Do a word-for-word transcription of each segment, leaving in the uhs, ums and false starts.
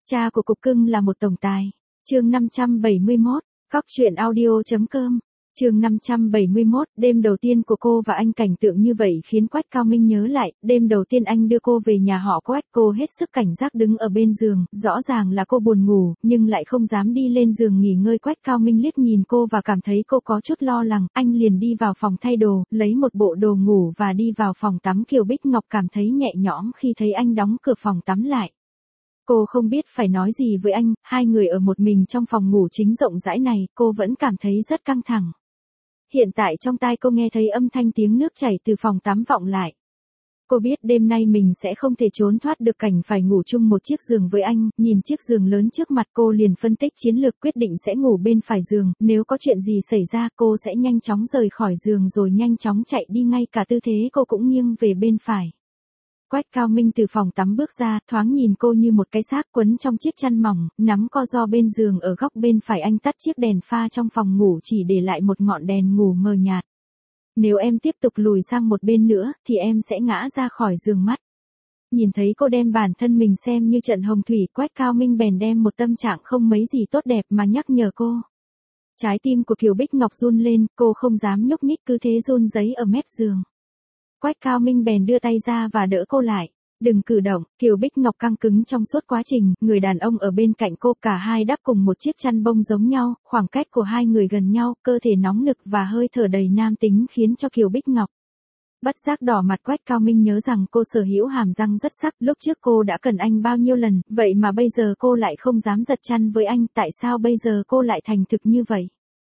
Cha của cục cưng là một tổng tài. Chương năm trăm bảy mươi mốt, Cóc truyện audio.com. Chương năm trăm bảy mươi mốt, đêm đầu tiên của cô và anh cảnh tượng như vậy khiến Quách Cao Minh nhớ lại, đêm đầu tiên anh đưa cô về nhà họ Quách, cô hết sức cảnh giác đứng ở bên giường, rõ ràng là cô buồn ngủ, nhưng lại không dám đi lên giường nghỉ ngơi. Quách Cao Minh liếc nhìn cô và cảm thấy cô có chút lo lắng, anh liền đi vào phòng thay đồ, lấy một bộ đồ ngủ và đi vào phòng tắm. Kiều Bích Ngọc cảm thấy nhẹ nhõm khi thấy anh đóng cửa phòng tắm lại. Cô không biết phải nói gì với anh, hai người ở một mình trong phòng ngủ chính rộng rãi này, cô vẫn cảm thấy rất căng thẳng. Hiện tại trong tai cô nghe thấy âm thanh tiếng nước chảy từ phòng tắm vọng lại. Cô biết đêm nay mình sẽ không thể trốn thoát được cảnh phải ngủ chung một chiếc giường với anh, nhìn chiếc giường lớn trước mặt cô liền phân tích chiến lược, quyết định sẽ ngủ bên phải giường, nếu có chuyện gì xảy ra cô sẽ nhanh chóng rời khỏi giường rồi nhanh chóng chạy đi, ngay cả tư thế cô cũng nghiêng về bên phải. Quách Cao Minh từ phòng tắm bước ra, thoáng nhìn cô như một cái xác quấn trong chiếc chăn mỏng, nắm co ro bên giường ở góc bên phải. Anh tắt chiếc đèn pha trong phòng ngủ, chỉ để lại một ngọn đèn ngủ mờ nhạt. Nếu em tiếp tục lùi sang một bên nữa, thì em sẽ ngã ra khỏi giường mất. Nhìn thấy cô đem bản thân mình xem như trận hồng thủy, Quách Cao Minh bèn đem một tâm trạng không mấy gì tốt đẹp mà nhắc nhở cô. Trái tim của Kiều Bích Ngọc run lên, cô không dám nhúc nhích, cứ thế run rẩy ở mép giường. Quách Cao Minh bèn đưa tay ra và đỡ cô lại. Đừng cử động. Kiều Bích Ngọc căng cứng trong suốt quá trình, người đàn ông ở bên cạnh cô, cả hai đắp cùng một chiếc chăn bông giống nhau, khoảng cách của hai người gần nhau, cơ thể nóng nực và hơi thở đầy nam tính khiến cho Kiều Bích Ngọc bất giác đỏ mặt. Quách Cao Minh nhớ rằng cô sở hữu hàm răng rất sắc, lúc trước cô đã cần anh bao nhiêu lần, vậy mà bây giờ cô lại không dám giật chăn với anh, tại sao bây giờ cô lại thành thực như vậy?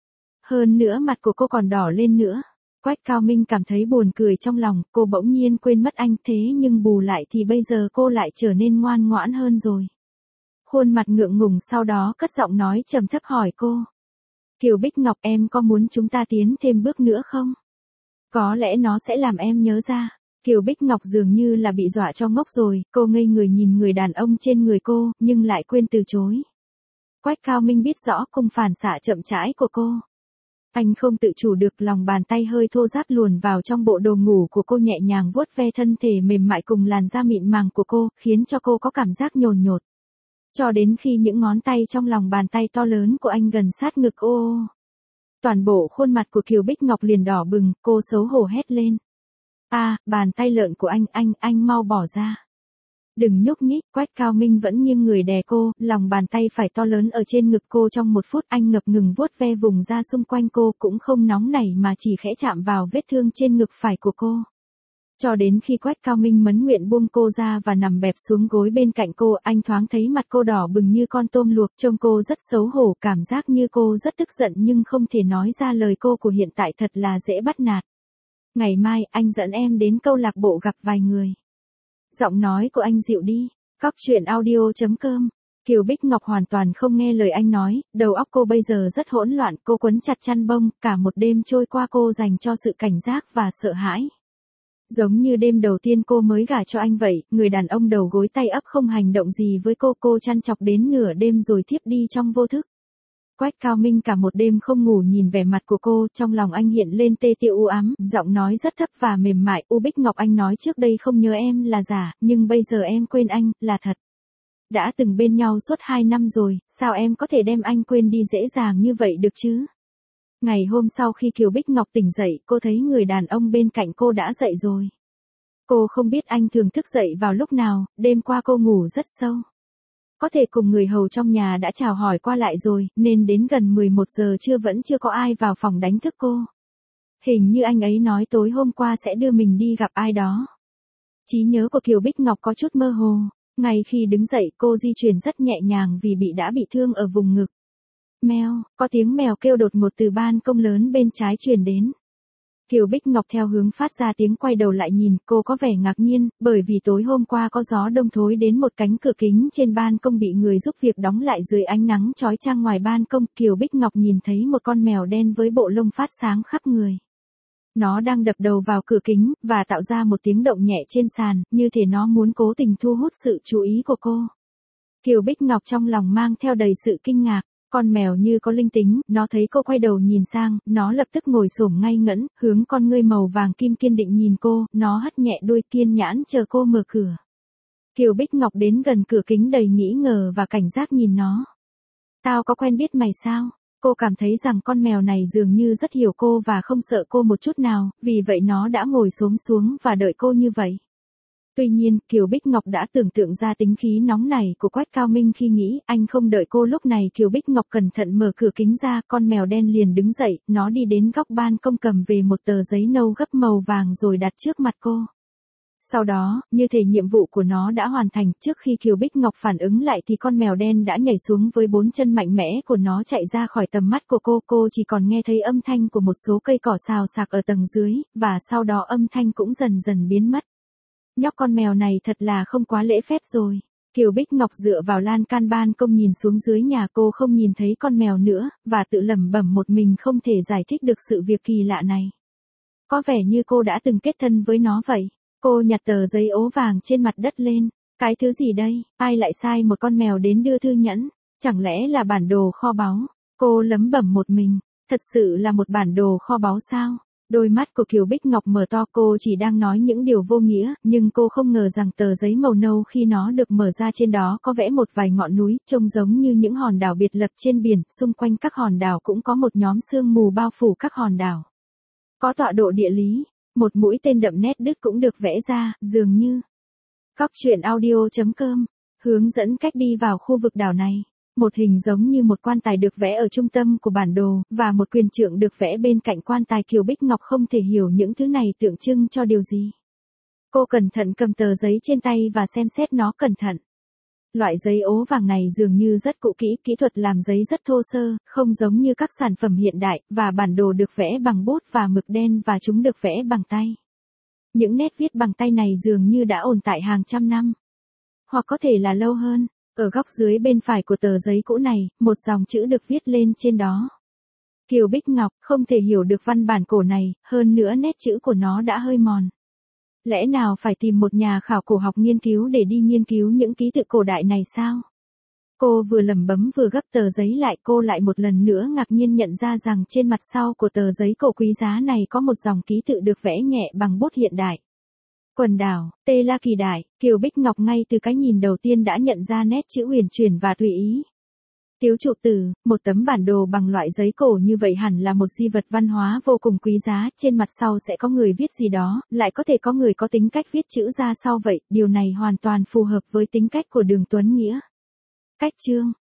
Hơn nữa mặt của cô còn đỏ lên nữa. Quách Cao Minh cảm thấy buồn cười trong lòng, cô bỗng nhiên quên mất anh, thế nhưng bù lại thì bây giờ cô lại trở nên ngoan ngoãn hơn rồi. Khuôn mặt ngượng ngùng sau đó cất giọng nói trầm thấp hỏi cô. Kiều Bích Ngọc, em có muốn chúng ta tiến thêm bước nữa không? Có lẽ nó sẽ làm em nhớ ra. Kiều Bích Ngọc dường như là bị dọa cho ngốc rồi, cô ngây người nhìn người đàn ông trên người cô, nhưng lại quên từ chối. Quách Cao Minh biết rõ cung phản xạ chậm rãi của cô. Anh không tự chủ được, lòng bàn tay hơi thô ráp luồn vào trong bộ đồ ngủ của cô, nhẹ nhàng vuốt ve thân thể mềm mại cùng làn da mịn màng của cô, khiến cho cô có cảm giác nhồn nhột. Cho đến khi những ngón tay trong lòng bàn tay to lớn của anh gần sát ngực ô. Toàn bộ khuôn mặt của Kiều Bích Ngọc liền đỏ bừng, cô xấu hổ hét lên. A, à, bàn tay lợn của anh, anh, anh mau bỏ ra. Đừng nhúc nhích. Quách Cao Minh vẫn nghiêng người đè cô, lòng bàn tay phải to lớn ở trên ngực cô. Trong một phút anh ngập ngừng vuốt ve vùng da xung quanh cô, cũng không nóng nảy mà chỉ khẽ chạm vào vết thương trên ngực phải của cô. Cho đến khi Quách Cao Minh mẫn nguyện buông cô ra và nằm bẹp xuống gối bên cạnh cô, anh thoáng thấy mặt cô đỏ bừng như con tôm luộc, trông cô rất xấu hổ, cảm giác như cô rất tức giận nhưng không thể nói ra lời. Cô của hiện tại thật là dễ bắt nạt. Ngày mai anh dẫn em đến câu lạc bộ gặp vài người. Giọng nói của anh dịu đi. Cóc truyện audio.com. Kiều Bích Ngọc hoàn toàn không nghe lời anh nói, đầu óc cô bây giờ rất hỗn loạn, cô quấn chặt chăn bông, cả một đêm trôi qua cô dành cho sự cảnh giác và sợ hãi. Giống như đêm đầu tiên cô mới gả cho anh vậy, người đàn ông đầu gối tay ấp không hành động gì với cô, cô chăn chọc đến nửa đêm rồi thiếp đi trong vô thức. Quách Cao Minh cả một đêm không ngủ nhìn vẻ mặt của cô, trong lòng anh hiện lên tê tiêu u ám, giọng nói rất thấp và mềm mại. U Bích Ngọc, anh nói trước đây không nhớ em là giả, nhưng bây giờ em quên anh, là thật. Đã từng bên nhau suốt hai năm rồi, sao em có thể đem anh quên đi dễ dàng như vậy được chứ? Ngày hôm sau khi Kiều Bích Ngọc tỉnh dậy, cô thấy người đàn ông bên cạnh cô đã dậy rồi. Cô không biết anh thường thức dậy vào lúc nào, đêm qua cô ngủ rất sâu. Có thể cùng người hầu trong nhà đã chào hỏi qua lại rồi, nên đến gần mười một giờ trưa vẫn chưa có ai vào phòng đánh thức cô. Hình như anh ấy nói tối hôm qua sẽ đưa mình đi gặp ai đó. Trí nhớ của Kiều Bích Ngọc có chút mơ hồ. Ngay khi đứng dậy cô di chuyển rất nhẹ nhàng vì bị đã bị thương ở vùng ngực. Mèo, có tiếng mèo kêu đột ngột từ ban công lớn bên trái truyền đến. Kiều Bích Ngọc theo hướng phát ra tiếng quay đầu lại nhìn, cô có vẻ ngạc nhiên, bởi vì tối hôm qua có gió đông thối đến một cánh cửa kính trên ban công bị người giúp việc đóng lại dưới ánh nắng chói chang ngoài ban công. Kiều Bích Ngọc nhìn thấy một con mèo đen với bộ lông phát sáng khắp người. Nó đang đập đầu vào cửa kính, và tạo ra một tiếng động nhẹ trên sàn, như thể nó muốn cố tình thu hút sự chú ý của cô. Kiều Bích Ngọc trong lòng mang theo đầy sự kinh ngạc. Con mèo như có linh tính, nó thấy cô quay đầu nhìn sang, nó lập tức ngồi xổm ngay ngẩn, hướng con ngươi màu vàng kim kiên định nhìn cô, nó hất nhẹ đuôi kiên nhãn chờ cô mở cửa. Kiều Bích Ngọc đến gần cửa kính đầy nghĩ ngờ và cảnh giác nhìn nó. Tao có quen biết mày sao? Cô cảm thấy rằng con mèo này dường như rất hiểu cô và không sợ cô một chút nào, vì vậy nó đã ngồi xổm xuống và đợi cô như vậy. Tuy nhiên, Kiều Bích Ngọc đã tưởng tượng ra tính khí nóng này của Quách Cao Minh khi nghĩ anh không đợi cô. Lúc này Kiều Bích Ngọc cẩn thận mở cửa kính ra, con mèo đen liền đứng dậy, nó đi đến góc ban công cầm về một tờ giấy nâu gấp màu vàng rồi đặt trước mặt cô. Sau đó, như thể nhiệm vụ của nó đã hoàn thành, trước khi Kiều Bích Ngọc phản ứng lại thì con mèo đen đã nhảy xuống với bốn chân mạnh mẽ của nó chạy ra khỏi tầm mắt của cô. Cô chỉ còn nghe thấy âm thanh của một số cây cỏ xào xạc ở tầng dưới, và sau đó âm thanh cũng dần dần biến mất. Nhóc con mèo này thật là không quá lễ phép rồi. Kiều Bích Ngọc dựa vào lan can ban công nhìn xuống dưới nhà, cô không nhìn thấy con mèo nữa, và tự lẩm bẩm một mình không thể giải thích được sự việc kỳ lạ này. Có vẻ như cô đã từng kết thân với nó vậy. Cô nhặt tờ giấy ố vàng trên mặt đất lên. Cái thứ gì đây? Ai lại sai một con mèo đến đưa thư nhẫn? Chẳng lẽ là bản đồ kho báu? Cô lẩm bẩm một mình. Thật sự là một bản đồ kho báu sao? Đôi mắt của Kiều Bích Ngọc mở to, cô chỉ đang nói những điều vô nghĩa, nhưng cô không ngờ rằng tờ giấy màu nâu khi nó được mở ra trên đó có vẽ một vài ngọn núi, trông giống như những hòn đảo biệt lập trên biển, xung quanh các hòn đảo cũng có một nhóm sương mù bao phủ các hòn đảo. Có tọa độ địa lý, một mũi tên đậm nét đứt cũng được vẽ ra, dường như. Góc truyện audio chấm com, hướng dẫn cách đi vào khu vực đảo này. Một hình giống như một quan tài được vẽ ở trung tâm của bản đồ, và một quyền trượng được vẽ bên cạnh quan tài. Kiều Bích Ngọc không thể hiểu những thứ này tượng trưng cho điều gì. Cô cẩn thận cầm tờ giấy trên tay và xem xét nó cẩn thận. Loại giấy ố vàng này dường như rất cũ kỹ, kỹ thuật làm giấy rất thô sơ, không giống như các sản phẩm hiện đại, và bản đồ được vẽ bằng bút và mực đen và chúng được vẽ bằng tay. Những nét viết bằng tay này dường như đã tồn tại hàng trăm năm, hoặc có thể là lâu hơn. Ở góc dưới bên phải của tờ giấy cũ này, một dòng chữ được viết lên trên đó. Kiều Bích Ngọc không thể hiểu được văn bản cổ này, hơn nữa nét chữ của nó đã hơi mòn. Lẽ nào phải tìm một nhà khảo cổ học nghiên cứu để đi nghiên cứu những ký tự cổ đại này sao? Cô vừa lẩm bẩm vừa gấp tờ giấy lại, cô lại một lần nữa ngạc nhiên nhận ra rằng trên mặt sau của tờ giấy cổ quý giá này có một dòng ký tự được vẽ nhẹ bằng bút hiện đại. Quần đảo, Tê La Kỳ Đại. Kiều Bích Ngọc ngay từ cái nhìn đầu tiên đã nhận ra nét chữ huyền chuyển và tùy ý. Tiếu trụ từ, một tấm bản đồ bằng loại giấy cổ như vậy hẳn là một di vật văn hóa vô cùng quý giá, trên mặt sau sẽ có người viết gì đó, lại có thể có người có tính cách viết chữ ra sau vậy, điều này hoàn toàn phù hợp với tính cách của Đường Tuấn Nghĩa. Cách chương,